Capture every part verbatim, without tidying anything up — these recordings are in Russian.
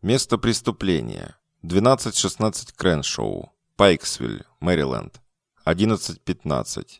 Место преступления. двенадцать шестнадцать Креншоу, Пайксвилл, Мэриленд. одиннадцать пятнадцать.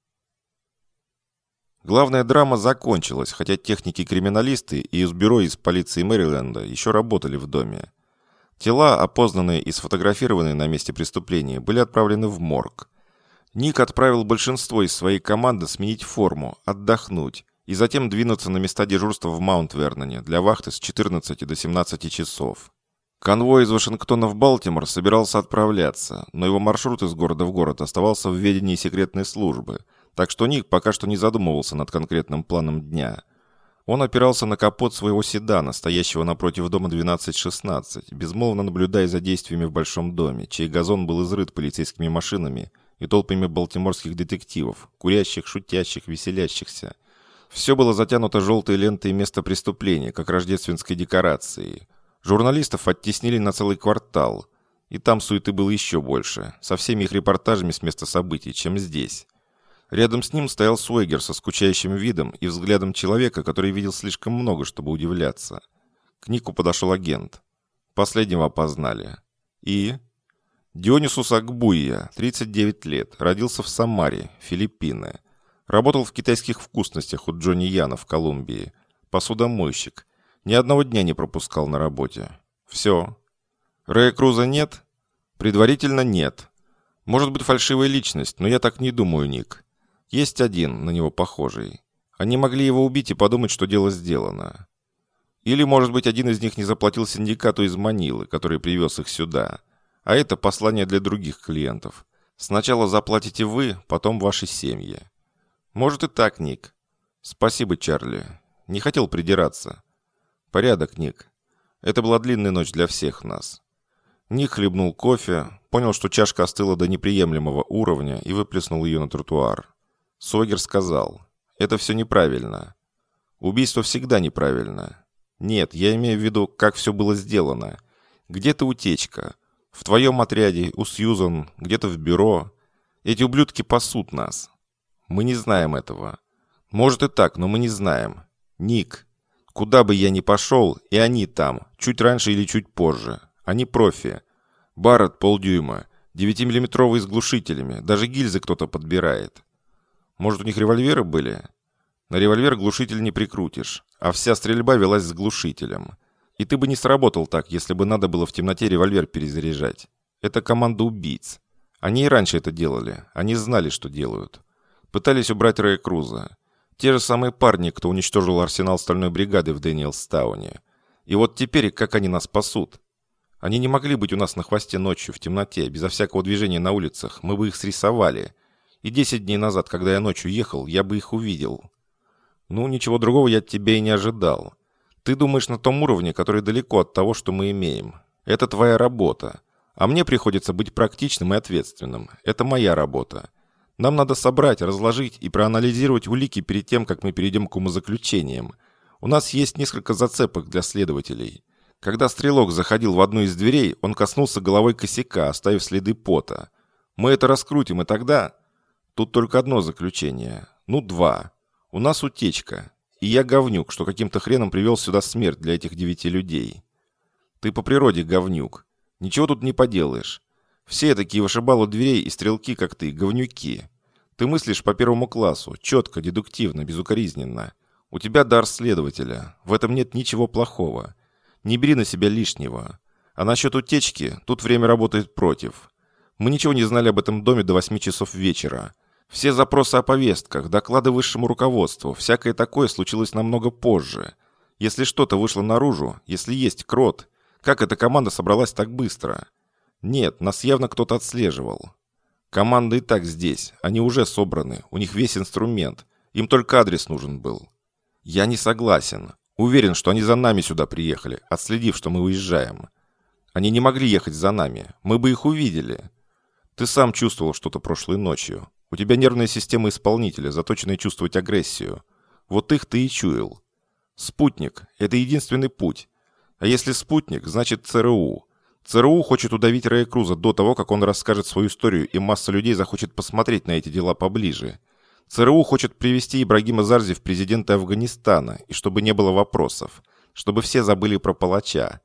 Главная драма закончилась, хотя техники-криминалисты и из бюро из полиции Мэриленда еще работали в доме. Тела, опознанные и сфотографированные на месте преступления, были отправлены в морг. Ник отправил большинство из своей команды сменить форму, отдохнуть и затем двинуться на места дежурства в Маунт-Верноне для вахты с четырнадцати до семнадцати часов. Конвой из Вашингтона в Балтимор собирался отправляться, но его маршрут из города в город оставался в ведении секретной службы, так что Ник пока что не задумывался над конкретным планом дня. Он опирался на капот своего седана, стоящего напротив дома двенадцать шестнадцать, безмолвно наблюдая за действиями в большом доме, чей газон был изрыт полицейскими машинами и толпами балтиморских детективов, курящих, шутящих, веселящихся. Все было затянуто желтой лентой места преступления, как рождественской декорацией. Журналистов оттеснили на целый квартал, и там суеты было еще больше, со всеми их репортажами с места событий, чем здесь. Рядом с ним стоял Суэгер со скучающим видом и взглядом человека, который видел слишком много, чтобы удивляться. К Нику подошел агент. Последнего опознали. И? Дионисус Акбуйя, тридцать девять лет, родился в Самаре, Филиппины. Работал в китайских вкусностях у Джонни Яна в Колумбии. Посудомойщик. Ни одного дня не пропускал на работе. Все. Рэя Круза нет? Предварительно нет. Может быть фальшивая личность, но я так не думаю, Ник. Есть один, на него похожий. Они могли его убить и подумать, что дело сделано. Или, может быть, один из них не заплатил синдикату из Манилы, который привез их сюда. А это послание для других клиентов. Сначала заплатите вы, потом ваши семьи. Может и так, Ник. Спасибо, Чарли. Не хотел придираться. Порядок, Ник. Это была длинная ночь для всех нас. Ник хлебнул кофе, понял, что чашка остыла до неприемлемого уровня и выплеснул ее на тротуар. Суэгер сказал, это все неправильно. Убийство всегда неправильно. Нет, я имею в виду, как все было сделано. Где-то утечка. В твоем отряде, у Сьюзан, где-то в бюро. Эти ублюдки пасут нас. Мы не знаем этого. Может и так, но мы не знаем. Ник, куда бы я ни пошел, и они там, чуть раньше или чуть позже. Они профи. Барретт полдюйма, девятимиллиметровые с глушителями, даже гильзы кто-то подбирает. Может, у них револьверы были? На револьвер глушитель не прикрутишь, а вся стрельба велась с глушителем. И ты бы не сработал так, если бы надо было в темноте револьвер перезаряжать. Это команда убийц. Они и раньше это делали, они знали, что делают. Пытались убрать Рэя Круза. Те же самые парни, кто уничтожил арсенал стальной бригады в Дэниелстауне. И вот теперь как они нас спасут? Они не могли быть у нас на хвосте ночью, в темноте, безо всякого движения на улицах. Мы бы их срисовали. И десять дней назад, когда я ночью ехал, я бы их увидел. Ну, ничего другого я от тебя и не ожидал. Ты думаешь на том уровне, который далеко от того, что мы имеем. Это твоя работа. А мне приходится быть практичным и ответственным. Это моя работа. Нам надо собрать, разложить и проанализировать улики перед тем, как мы перейдем к умозаключениям. У нас есть несколько зацепок для следователей. Когда стрелок заходил в одну из дверей, он коснулся головой косяка, оставив следы пота. Мы это раскрутим, и тогда... Тут только одно заключение. Ну, два. У нас утечка. И я говнюк, что каким-то хреном привел сюда смерть для этих девяти людей. Ты по природе говнюк. Ничего тут не поделаешь. Все такие вышибалы дверей и стрелки, как ты, говнюки. Ты мыслишь по первому классу, четко, дедуктивно, безукоризненно. У тебя дар следователя. В этом нет ничего плохого. Не бери на себя лишнего. А насчет утечки, тут время работает против. Мы ничего не знали об этом доме до восьми часов вечера. Все запросы о повестках, доклады высшему руководству, всякое такое случилось намного позже. Если что-то вышло наружу, если есть крот, как эта команда собралась так быстро? Нет, нас явно кто-то отслеживал. Команда и так здесь, они уже собраны, у них весь инструмент, им только адрес нужен был. Я не согласен. Уверен, что они за нами сюда приехали, отследив, что мы уезжаем. Они не могли ехать за нами, мы бы их увидели. Ты сам чувствовал что-то прошлой ночью. У тебя нервная система исполнителя, заточенная чувствовать агрессию. Вот их ты и чуял. Спутник – это единственный путь. А если спутник, значит ЦРУ. ЦРУ хочет удавить Рэя Круза до того, как он расскажет свою историю, и масса людей захочет посмотреть на эти дела поближе. ЦРУ хочет привести Ибрагима Зарзи в президенты Афганистана, и чтобы не было вопросов. Чтобы все забыли про палача.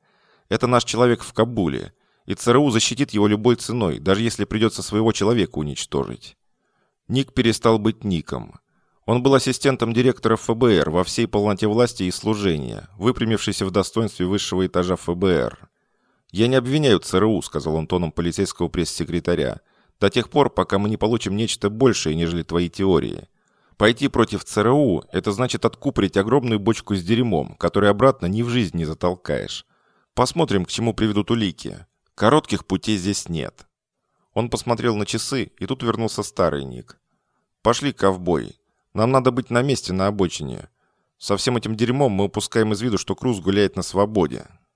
Это наш человек в Кабуле, и ЦРУ защитит его любой ценой, даже если придется своего человека уничтожить». Ник перестал быть Ником. Он был ассистентом директора ФБР во всей полноте власти и служения, выпрямившийся в достоинстве высшего этажа ФБР. «Я не обвиняю ЦРУ», — сказал он тоном полицейского пресс-секретаря, «до тех пор, пока мы не получим нечто большее, нежели твои теории. Пойти против ЦРУ — это значит откупорить огромную бочку с дерьмом, которую обратно ни в жизнь не затолкаешь. Посмотрим, к чему приведут улики. Коротких путей здесь нет». Он посмотрел на часы, и тут вернулся старый Ник. «Пошли, ковбой. Нам надо быть на месте на обочине. Со всем этим дерьмом мы упускаем из виду, что Круз гуляет на свободе».